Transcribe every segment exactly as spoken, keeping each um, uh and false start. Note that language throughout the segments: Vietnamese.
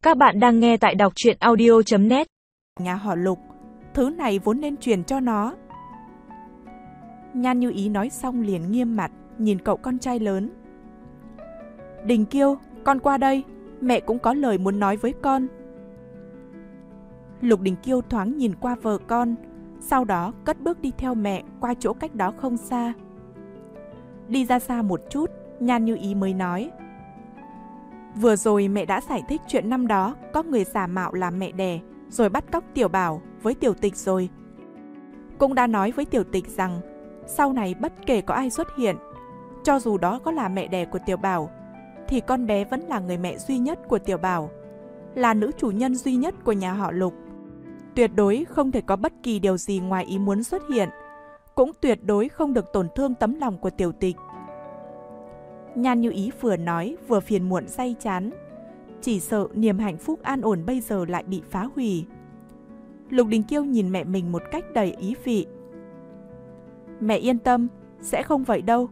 Các bạn đang nghe tại đọc truyện audio chấm net. Nhà họ Lục, thứ này vốn nên truyền cho nó. Nhan Như Ý nói xong liền nghiêm mặt, nhìn cậu con trai lớn. Đình Kiêu, con qua đây, mẹ cũng có lời muốn nói với con. Lục Đình Kiêu thoáng nhìn qua vợ con, sau đó cất bước đi theo mẹ qua chỗ cách đó không xa. Đi ra xa một chút, Nhan Như Ý mới nói. Vừa rồi mẹ đã giải thích chuyện năm đó có người giả mạo làm mẹ đẻ rồi bắt cóc Tiểu Bảo với Tiểu Tịch rồi. Cũng đã nói với Tiểu Tịch rằng sau này bất kể có ai xuất hiện, cho dù đó có là mẹ đẻ của Tiểu Bảo, thì con bé vẫn là người mẹ duy nhất của Tiểu Bảo, là nữ chủ nhân duy nhất của nhà họ Lục. Tuyệt đối không thể có bất kỳ điều gì ngoài ý muốn xuất hiện, cũng tuyệt đối không được tổn thương tấm lòng của Tiểu Tịch. Nhan Như Ý vừa nói vừa phiền muộn day chán, chỉ sợ niềm hạnh phúc an ổn bây giờ lại bị phá hủy. Lục Đình Kiêu nhìn mẹ mình một cách đầy ý vị. Mẹ yên tâm, sẽ không vậy đâu.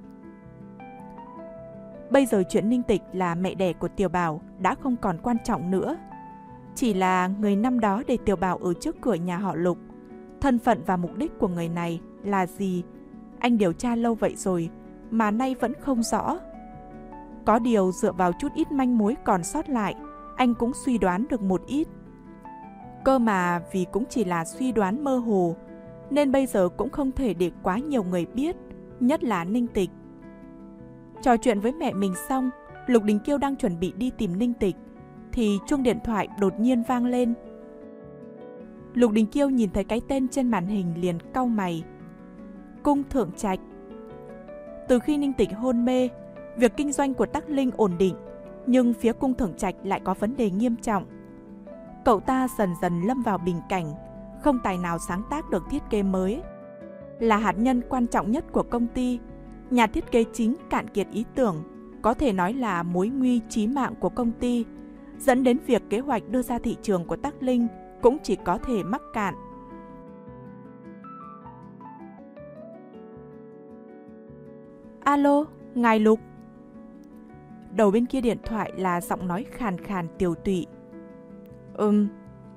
Bây giờ chuyện Ninh Tịch là mẹ đẻ của Tiểu Bảo đã không còn quan trọng nữa. Chỉ là người năm đó để Tiểu Bảo ở trước cửa nhà họ Lục, thân phận và mục đích của người này là gì, anh điều tra lâu vậy rồi mà nay vẫn không rõ. Có điều dựa vào chút ít manh mối còn sót lại, anh cũng suy đoán được một ít. Cơ mà vì cũng chỉ là suy đoán mơ hồ, nên bây giờ cũng không thể để quá nhiều người biết, nhất là Ninh Tịch. Trò chuyện với mẹ mình xong, Lục Đình Kiêu đang chuẩn bị đi tìm Ninh Tịch, thì chuông điện thoại đột nhiên vang lên. Lục Đình Kiêu nhìn thấy cái tên trên màn hình liền cau mày. Cung Thượng Trạch. Từ khi Ninh Tịch hôn mê, việc kinh doanh của Tắc Linh ổn định, nhưng phía Cung Thượng Trạch lại có vấn đề nghiêm trọng. Cậu ta dần dần lâm vào bình cảnh, không tài nào sáng tác được thiết kế mới. Là hạt nhân quan trọng nhất của công ty, nhà thiết kế chính cạn kiệt ý tưởng, có thể nói là mối nguy chí mạng của công ty, dẫn đến việc kế hoạch đưa ra thị trường của Tắc Linh cũng chỉ có thể mắc cạn. Alo, ngài Lục. Đầu bên kia điện thoại là giọng nói khàn khàn tiều tụy. Ừm.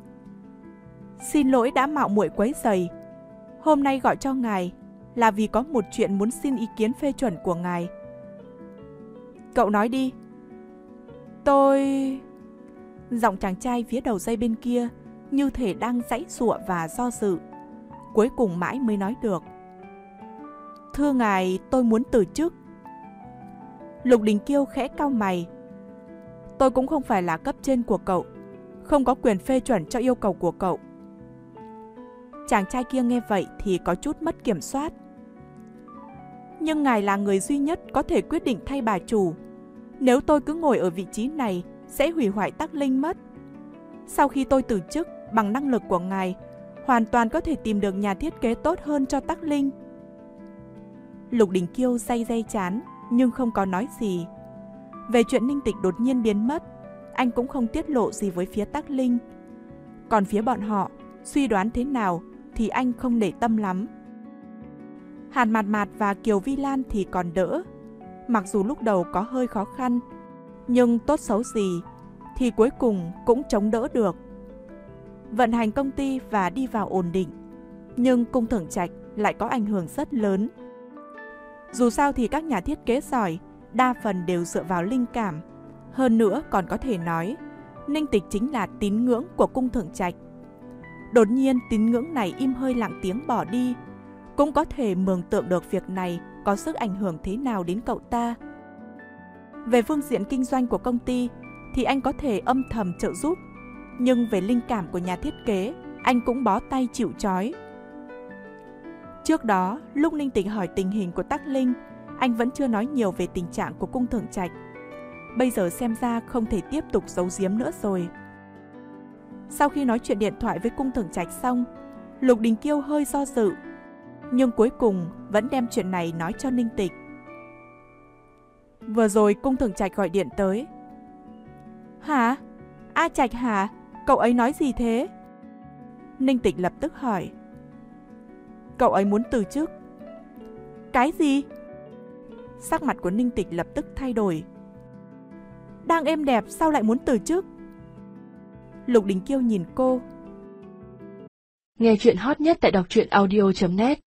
Xin lỗi đã mạo muội quấy rầy. Hôm nay gọi cho ngài là vì có một chuyện muốn xin ý kiến phê chuẩn của ngài. Cậu nói đi. Tôi... Giọng chàng trai phía đầu dây bên kia như thể đang giãy giụa và do dự. Cuối cùng mãi mới nói được. Thưa ngài, tôi muốn từ chức. Lục Đình Kiêu khẽ cau mày. Tôi cũng không phải là cấp trên của cậu, không có quyền phê chuẩn cho yêu cầu của cậu. Chàng trai kia nghe vậy thì có chút mất kiểm soát. Nhưng ngài là người duy nhất có thể quyết định thay bà chủ. Nếu tôi cứ ngồi ở vị trí này sẽ hủy hoại Tắc Linh mất. Sau khi tôi từ chức, bằng năng lực của ngài, hoàn toàn có thể tìm được nhà thiết kế tốt hơn cho Tắc Linh. Lục Đình Kiêu day day chán nhưng không có nói gì. Về chuyện Ninh Tịch đột nhiên biến mất, anh cũng không tiết lộ gì với phía Tắc Linh. Còn phía bọn họ, suy đoán thế nào thì anh không để tâm lắm. Hàn Mạt Mạt và Kiều Vi Lan thì còn đỡ. Mặc dù lúc đầu có hơi khó khăn, nhưng tốt xấu gì thì cuối cùng cũng chống đỡ được. Vận hành công ty và đi vào ổn định, nhưng Cung Thượng Trạch lại có ảnh hưởng rất lớn. Dù sao thì các nhà thiết kế giỏi đa phần đều dựa vào linh cảm. Hơn nữa còn có thể nói Ninh Tịch chính là tín ngưỡng của Cung Thượng Trạch. Đột nhiên tín ngưỡng này im hơi lặng tiếng bỏ đi, cũng có thể mường tượng được việc này có sức ảnh hưởng thế nào đến cậu ta. Về phương diện kinh doanh của công ty thì anh có thể âm thầm trợ giúp, nhưng về linh cảm của nhà thiết kế anh cũng bó tay chịu trói. Trước đó, lúc Ninh Tịch hỏi tình hình của Tắc Linh, anh vẫn chưa nói nhiều về tình trạng của Cung Thượng Trạch. Bây giờ xem ra không thể tiếp tục giấu giếm nữa rồi. Sau khi nói chuyện điện thoại với Cung Thượng Trạch xong, Lục Đình Kiêu hơi do dự, nhưng cuối cùng vẫn đem chuyện này nói cho Ninh Tịch. Vừa rồi Cung Thượng Trạch gọi điện tới. Hả? A Trạch hả? Cậu ấy nói gì thế? Ninh Tịch lập tức hỏi. Cậu ấy muốn từ chức. Cái gì? Sắc mặt của Ninh Tịch lập tức thay đổi. Đang êm đẹp sao lại muốn từ chức? Lục Đình Kiêu nhìn cô. Nghe chuyện hot nhất tại đọc truyện audio chấm net.